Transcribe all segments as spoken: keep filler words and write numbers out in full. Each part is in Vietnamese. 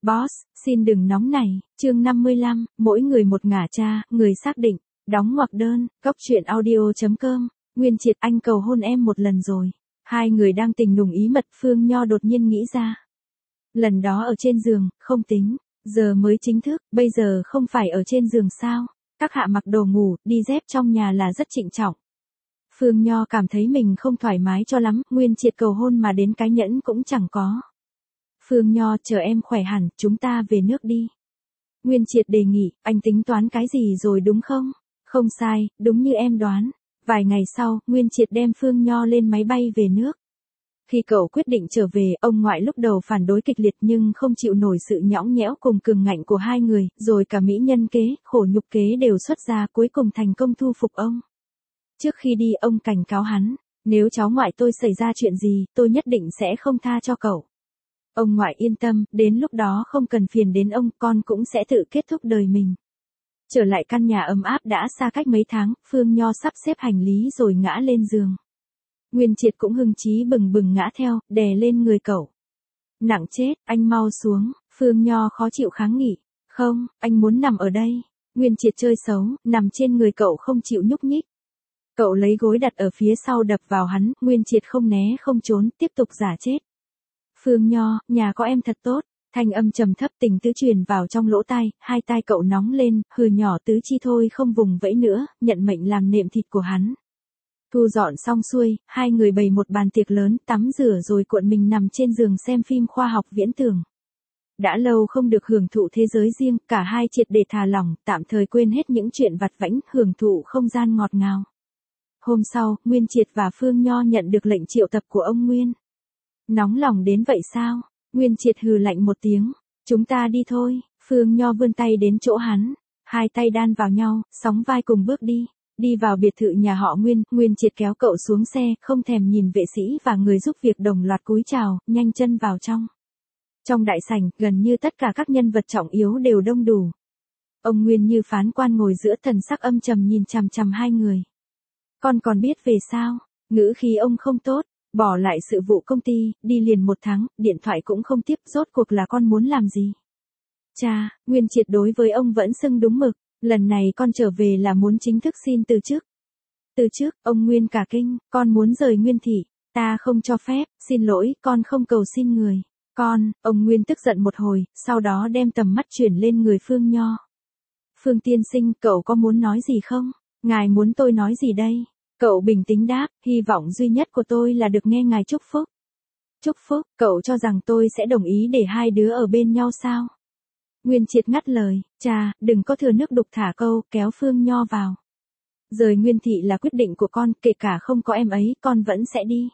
Boss, xin đừng nóng này, chương năm mươi lăm, mỗi người một ngả cha, người xác định, đóng ngoặc đơn, góc truyện audio.com, Nguyên Triệt anh cầu hôn em một lần rồi. Hai người đang tình nùng ý mật, Phương Nho đột nhiên nghĩ ra. Lần đó ở trên giường, không tính, giờ mới chính thức, bây giờ không phải ở trên giường sao, các hạ mặc đồ ngủ, đi dép trong nhà là rất trịnh trọng. Phương Nho cảm thấy mình không thoải mái cho lắm, Nguyên Triệt cầu hôn mà đến cái nhẫn cũng chẳng có. Phương Nho, chờ em khỏe hẳn, chúng ta về nước đi. Nguyên Triệt đề nghị, anh tính toán cái gì rồi đúng không? Không sai, đúng như em đoán. Vài ngày sau, Nguyên Triệt đem Phương Nho lên máy bay về nước. Khi cậu quyết định trở về, ông ngoại lúc đầu phản đối kịch liệt nhưng không chịu nổi sự nhõng nhẽo cùng cường ngạnh của hai người, rồi cả mỹ nhân kế, khổ nhục kế đều xuất ra, cuối cùng thành công thu phục ông. Trước khi đi, ông cảnh cáo hắn, nếu cháu ngoại tôi xảy ra chuyện gì, tôi nhất định sẽ không tha cho cậu. Ông ngoại yên tâm, đến lúc đó không cần phiền đến ông, con cũng sẽ tự kết thúc đời mình. Trở lại căn nhà ấm áp đã xa cách mấy tháng, Phương Nho sắp xếp hành lý rồi ngã lên giường. Nguyên Triệt cũng hưng chí bừng bừng ngã theo, đè lên người cậu. Nặng chết, anh mau xuống, Phương Nho khó chịu kháng nghị. Không, anh muốn nằm ở đây. Nguyên Triệt chơi xấu, nằm trên người cậu không chịu nhúc nhích. Cậu lấy gối đặt ở phía sau đập vào hắn, Nguyên Triệt không né không trốn, tiếp tục giả chết. Phương Nho, nhà có em thật tốt. Thanh âm trầm thấp tình tứ truyền vào trong lỗ tai, hai tai cậu nóng lên, hừ nhỏ tứ chi thôi không vùng vẫy nữa, nhận mệnh làm nệm thịt của hắn. Thu dọn xong xuôi, hai người bày một bàn tiệc lớn, tắm rửa rồi cuộn mình nằm trên giường xem phim khoa học viễn tưởng. Đã lâu không được hưởng thụ thế giới riêng, cả hai triệt để thả lỏng, tạm thời quên hết những chuyện vặt vãnh, hưởng thụ không gian ngọt ngào. Hôm sau, Nguyên Triệt và Phương Nho nhận được lệnh triệu tập của ông Nguyên. Nóng lòng đến vậy sao? Nguyên Triệt hừ lạnh một tiếng. Chúng ta đi thôi. Phương Nho vươn tay đến chỗ hắn. Hai tay đan vào nhau, sóng vai cùng bước đi. Đi vào biệt thự nhà họ Nguyên, Nguyên Triệt kéo cậu xuống xe, không thèm nhìn vệ sĩ và người giúp việc đồng loạt cúi chào, nhanh chân vào trong. Trong đại sảnh, gần như tất cả các nhân vật trọng yếu đều đông đủ. Ông Nguyên như phán quan ngồi giữa, thần sắc âm trầm nhìn chằm chằm hai người. Con còn biết về sao? Ngữ khí ông không tốt. Bỏ lại sự vụ công ty, đi liền một tháng, điện thoại cũng không tiếp, rốt cuộc là con muốn làm gì? Cha, Nguyên Triệt đối với ông vẫn xưng đúng mực, lần này con trở về là muốn chính thức xin từ chức. Từ chức, ông Nguyên cả kinh, con muốn rời Nguyên thị, ta không cho phép, xin lỗi, con không cầu xin người. Con, ông Nguyên tức giận một hồi, sau đó đem tầm mắt chuyển lên người Phương Nho. Phương tiên sinh, cậu có muốn nói gì không? Ngài muốn tôi nói gì đây? Cậu bình tĩnh đáp, hy vọng duy nhất của tôi là được nghe ngài chúc phúc. Chúc phúc, cậu cho rằng tôi sẽ đồng ý để hai đứa ở bên nhau sao? Nguyên Triệt ngắt lời, cha, đừng có thừa nước đục thả câu, kéo Phương Nho vào. Rời Nguyên thị là quyết định của con, kể cả không có em ấy, con vẫn sẽ đi.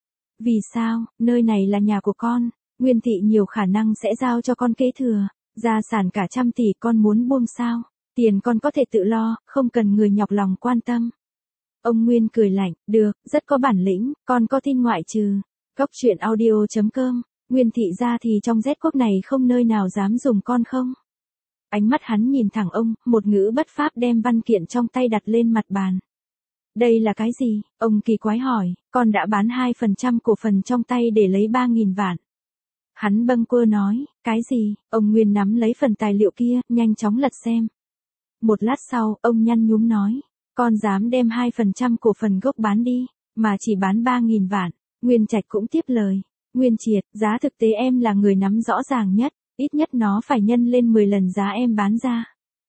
Vì sao, nơi này là nhà của con, Nguyên thị nhiều khả năng sẽ giao cho con kế thừa, gia sản cả trăm tỷ, con muốn buông sao? Tiền con có thể tự lo, không cần người nhọc lòng quan tâm. Ông Nguyên cười lạnh, được, rất có bản lĩnh, con có tin ngoại trừ. Góc truyện audio.com, Nguyên thị gia thì trong Z quốc này không nơi nào dám dùng con không? Ánh mắt hắn nhìn thẳng ông, một ngữ bất pháp đem văn kiện trong tay đặt lên mặt bàn. Đây là cái gì? Ông kỳ quái hỏi, con đã bán hai phần trăm cổ phần trong tay để lấy ba nghìn vạn. Hắn bâng quơ nói, cái gì? Ông Nguyên nắm lấy phần tài liệu kia, nhanh chóng lật xem. Một lát sau, ông nhăn nhúm nói. Con dám đem hai phần trăm cổ phần gốc bán đi, mà chỉ bán ba nghìn vạn. Nguyên Trạch cũng tiếp lời. Nguyên Triệt, giá thực tế em là người nắm rõ ràng nhất, ít nhất nó phải nhân lên mười lần giá em bán ra.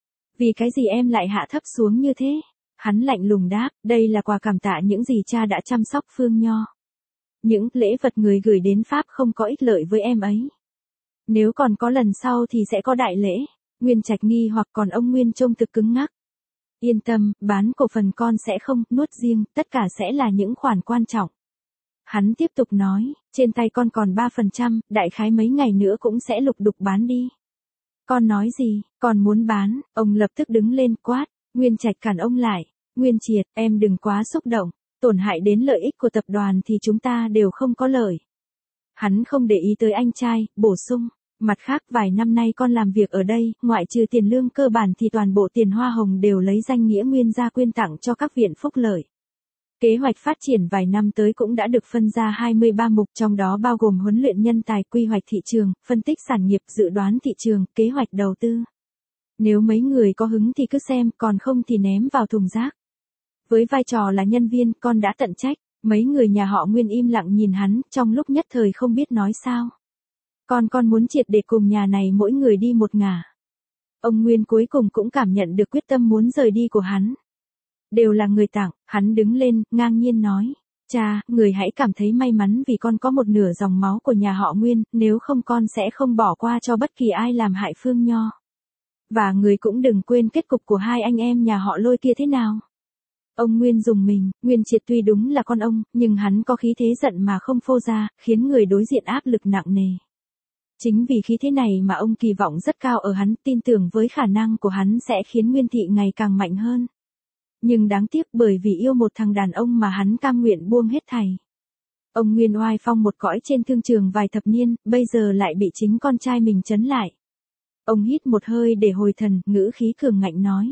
Vì cái gì em lại hạ thấp xuống như thế? Hắn lạnh lùng đáp, đây là quà cảm tạ những gì cha đã chăm sóc Phương Nho. Những lễ vật người gửi đến Pháp không có ích lợi với em ấy. Nếu còn có lần sau thì sẽ có đại lễ. Nguyên Trạch nghi hoặc, còn ông Nguyên trông thực cứng ngắc. Yên tâm, bán cổ phần con sẽ không nuốt riêng, tất cả sẽ là những khoản quan trọng. Hắn tiếp tục nói, trên tay con còn ba phần trăm, đại khái mấy ngày nữa cũng sẽ lục đục bán đi. Con nói gì, con muốn bán, ông lập tức đứng lên quát, Nguyên Trạch cản ông lại, Nguyên Triệt, em đừng quá xúc động, tổn hại đến lợi ích của tập đoàn thì chúng ta đều không có lợi. Hắn không để ý tới anh trai, bổ sung. Mặt khác vài năm nay con làm việc ở đây, ngoại trừ tiền lương cơ bản thì toàn bộ tiền hoa hồng đều lấy danh nghĩa Nguyên gia quyên tặng cho các viện phúc lợi. Kế hoạch phát triển vài năm tới cũng đã được phân ra hai mươi ba mục, trong đó bao gồm huấn luyện nhân tài, quy hoạch thị trường, phân tích sản nghiệp, dự đoán thị trường, kế hoạch đầu tư. Nếu mấy người có hứng thì cứ xem, còn không thì ném vào thùng rác. Với vai trò là nhân viên, con đã tận trách. Mấy người nhà họ Nguyên im lặng nhìn hắn, trong lúc nhất thời không biết nói sao. Con con muốn triệt để cùng nhà này mỗi người đi một ngả. Ông Nguyên cuối cùng cũng cảm nhận được quyết tâm muốn rời đi của hắn. Đều là người tặng, hắn đứng lên, ngang nhiên nói. Cha, người hãy cảm thấy may mắn vì con có một nửa dòng máu của nhà họ Nguyên, nếu không con sẽ không bỏ qua cho bất kỳ ai làm hại Phương Nho. Và người cũng đừng quên kết cục của hai anh em nhà họ Lôi kia thế nào. Ông Nguyên dùng mình, Nguyên Triệt tuy đúng là con ông, nhưng hắn có khí thế giận mà không phô ra, khiến người đối diện áp lực nặng nề. Chính vì khí thế này mà ông kỳ vọng rất cao ở hắn, tin tưởng với khả năng của hắn sẽ khiến Nguyên Thị ngày càng mạnh hơn. Nhưng đáng tiếc bởi vì yêu một thằng đàn ông mà hắn cam nguyện buông hết thảy. Ông Nguyên oai phong một cõi trên thương trường vài thập niên, bây giờ lại bị chính con trai mình trấn lại. Ông hít một hơi để hồi thần, ngữ khí cường ngạnh nói.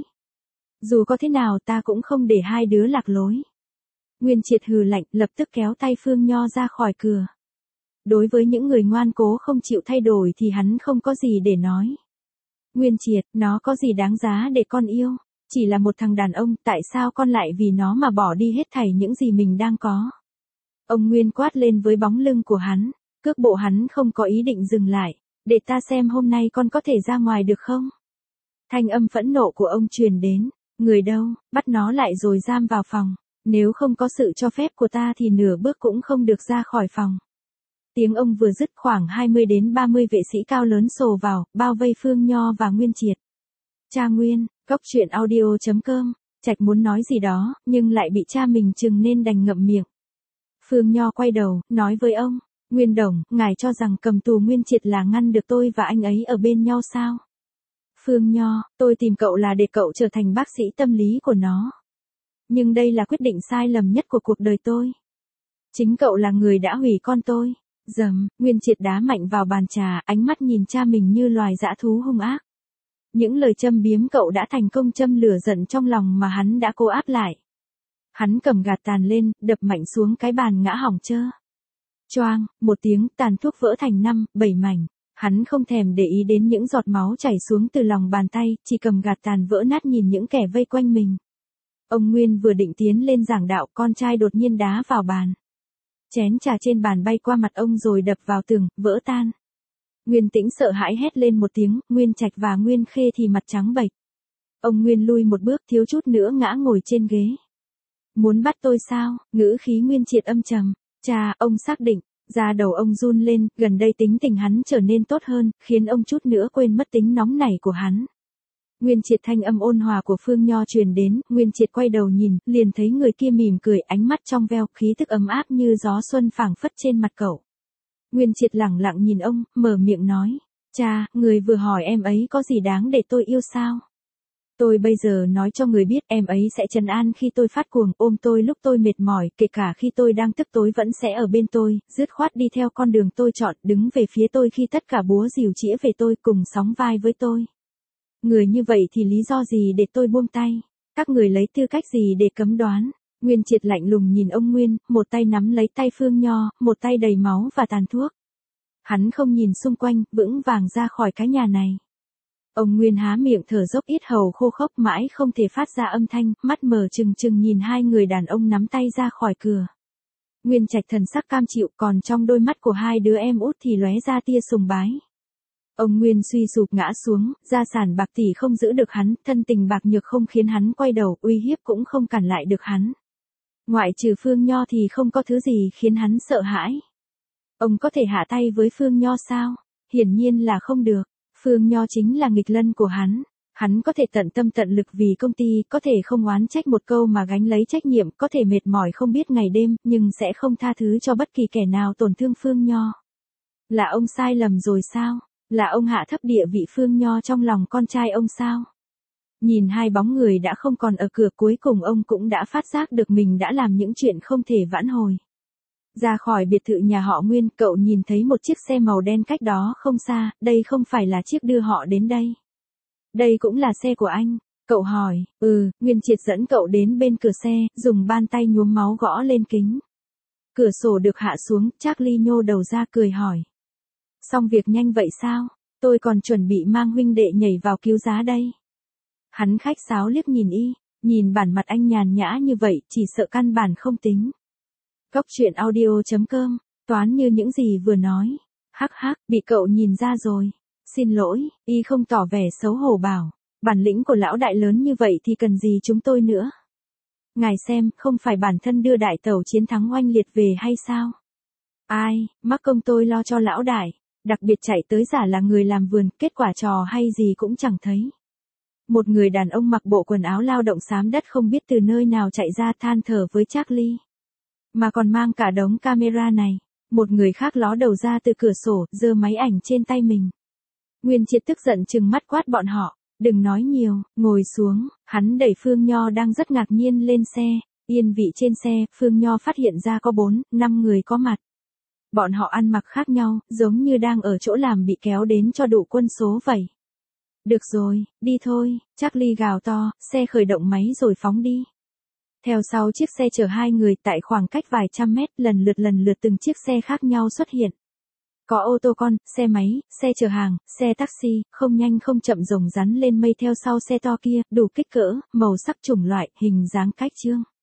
Dù có thế nào ta cũng không để hai đứa lạc lối. Nguyên Triệt hừ lạnh, lập tức kéo tay Phương Nho ra khỏi cửa. Đối với những người ngoan cố không chịu thay đổi thì hắn không có gì để nói. Nguyên Triệt, nó có gì đáng giá để con yêu? Chỉ là một thằng đàn ông, tại sao con lại vì nó mà bỏ đi hết thảy những gì mình đang có? Ông Nguyên quát lên với bóng lưng của hắn, cước bộ hắn không có ý định dừng lại. Để ta xem hôm nay con có thể ra ngoài được không? Thanh âm phẫn nộ của ông truyền đến. Người đâu, bắt nó lại rồi giam vào phòng. Nếu không có sự cho phép của ta thì nửa bước cũng không được ra khỏi phòng. Tiếng ông vừa dứt, khoảng hai mươi đến ba mươi vệ sĩ cao lớn xồ vào, bao vây Phương Nho và Nguyên Triệt. Cha Nguyên, Cốc Truyện Audio chấm com, Trạch muốn nói gì đó, nhưng lại bị cha mình trừng nên đành ngậm miệng. Phương Nho quay đầu, nói với ông, Nguyên Đồng, ngài cho rằng cầm tù Nguyên Triệt là ngăn được tôi và anh ấy ở bên nhau sao? Phương Nho, tôi tìm cậu là để cậu trở thành bác sĩ tâm lý của nó. Nhưng đây là quyết định sai lầm nhất của cuộc đời tôi. Chính cậu là người đã hủy con tôi. Dầm, Nguyên Triệt đá mạnh vào bàn trà, ánh mắt nhìn cha mình như loài dã thú hung ác. Những lời châm biếm cậu đã thành công châm lửa giận trong lòng mà hắn đã cố áp lại. Hắn cầm gạt tàn lên, đập mạnh xuống cái bàn ngã hỏng trơ. Choang, một tiếng, tàn thuốc vỡ thành năm, bảy mảnh. Hắn không thèm để ý đến những giọt máu chảy xuống từ lòng bàn tay, chỉ cầm gạt tàn vỡ nát nhìn những kẻ vây quanh mình. Ông Nguyên vừa định tiến lên giảng đạo, con trai đột nhiên đá vào bàn. Chén trà trên bàn bay qua mặt ông rồi đập vào tường, vỡ tan. Nguyên Tĩnh sợ hãi hét lên một tiếng, Nguyên Trạch và Nguyên Khê thì mặt trắng bệch. Ông Nguyên lui một bước, thiếu chút nữa ngã ngồi trên ghế. Muốn bắt tôi sao? Ngữ khí Nguyên Triệt âm trầm. Cha, ông xác định. Da đầu ông run lên, gần đây tính tình hắn trở nên tốt hơn, khiến ông chút nữa quên mất tính nóng nảy của hắn. Nguyên Triệt thanh âm ôn hòa của Phương Nho truyền đến, Nguyên Triệt quay đầu nhìn, liền thấy người kia mỉm cười, ánh mắt trong veo, khí thức ấm áp như gió xuân phảng phất trên mặt cậu. Nguyên Triệt lẳng lặng nhìn ông, mở miệng nói, cha, người vừa hỏi em ấy có gì đáng để tôi yêu sao? Tôi bây giờ nói cho người biết em ấy sẽ trấn an khi tôi phát cuồng, ôm tôi lúc tôi mệt mỏi, kể cả khi tôi đang tức tối vẫn sẽ ở bên tôi, dứt khoát đi theo con đường tôi chọn, đứng về phía tôi khi tất cả búa rìu chĩa về tôi, cùng sóng vai với tôi. Người như vậy thì lý do gì để tôi buông tay? Các người lấy tư cách gì để cấm đoán? Nguyên Triệt lạnh lùng nhìn ông Nguyên, một tay nắm lấy tay Phương Nho, một tay đầy máu và tàn thuốc. Hắn không nhìn xung quanh, vững vàng ra khỏi cái nhà này. Ông Nguyên há miệng thở dốc, yết hầu khô khốc mãi không thể phát ra âm thanh, mắt mở trừng trừng nhìn hai người đàn ông nắm tay ra khỏi cửa. Nguyên Trạch thần sắc cam chịu, còn trong đôi mắt của hai đứa em út thì lóe ra tia sùng bái. Ông Nguyên suy sụp ngã xuống, gia sản bạc tỷ không giữ được hắn, thân tình bạc nhược không khiến hắn quay đầu, uy hiếp cũng không cản lại được hắn. Ngoại trừ Phương Nho thì không có thứ gì khiến hắn sợ hãi. Ông có thể hạ tay với Phương Nho sao? Hiển nhiên là không được. Phương Nho chính là nghịch lân của hắn. Hắn có thể tận tâm tận lực vì công ty, có thể không oán trách một câu mà gánh lấy trách nhiệm, có thể mệt mỏi không biết ngày đêm, nhưng sẽ không tha thứ cho bất kỳ kẻ nào tổn thương Phương Nho. Là ông sai lầm rồi sao? Là ông hạ thấp địa vị Phương Nho trong lòng con trai ông sao? Nhìn hai bóng người đã không còn ở cửa, cuối cùng ông cũng đã phát giác được mình đã làm những chuyện không thể vãn hồi. Ra khỏi biệt thự nhà họ Nguyên, cậu nhìn thấy một chiếc xe màu đen cách đó không xa, đây không phải là chiếc đưa họ đến đây. Đây cũng là xe của anh. Cậu hỏi, ừ, Nguyên Triệt dẫn cậu đến bên cửa xe, dùng bàn tay nhuốm máu gõ lên kính. Cửa sổ được hạ xuống, Charlie nhô đầu ra cười hỏi. Xong việc nhanh vậy sao? Tôi còn chuẩn bị mang huynh đệ nhảy vào cứu giá đây. Hắn khách sáo liếc nhìn y, nhìn bản mặt anh nhàn nhã như vậy, chỉ sợ căn bản không tính. Cốc truyện audio chấm com, toán như những gì vừa nói. Hắc hắc, bị cậu nhìn ra rồi. Xin lỗi, y không tỏ vẻ xấu hổ bảo. Bản lĩnh của lão đại lớn như vậy thì cần gì chúng tôi nữa. Ngài xem, không phải bản thân đưa đại tẩu chiến thắng oanh liệt về hay sao? Ai, mắc công tôi lo cho lão đại, đặc biệt chạy tới giả là người làm vườn, kết quả trò hay gì cũng chẳng thấy. Một người đàn ông mặc bộ quần áo lao động xám đất không biết từ nơi nào chạy ra than thở với Charlie. Mà còn mang cả đống camera này. Một người khác ló đầu ra từ cửa sổ, giơ máy ảnh trên tay mình. Nguyên Triệt tức giận trừng mắt quát bọn họ. Đừng nói nhiều, ngồi xuống, hắn đẩy Phương Nho đang rất ngạc nhiên lên xe, yên vị trên xe, Phương Nho phát hiện ra có bốn, năm người có mặt. Bọn họ ăn mặc khác nhau, giống như đang ở chỗ làm bị kéo đến cho đủ quân số vậy. Được rồi, đi thôi, Charlie gào to, xe khởi động máy rồi phóng đi. Theo sau chiếc xe chở hai người tại khoảng cách vài trăm mét, lần lượt lần lượt từng chiếc xe khác nhau xuất hiện. Có ô tô con, xe máy, xe chở hàng, xe taxi, không nhanh không chậm rồng rắn lên mây theo sau xe to kia, đủ kích cỡ, màu sắc chủng loại, hình dáng cách chương.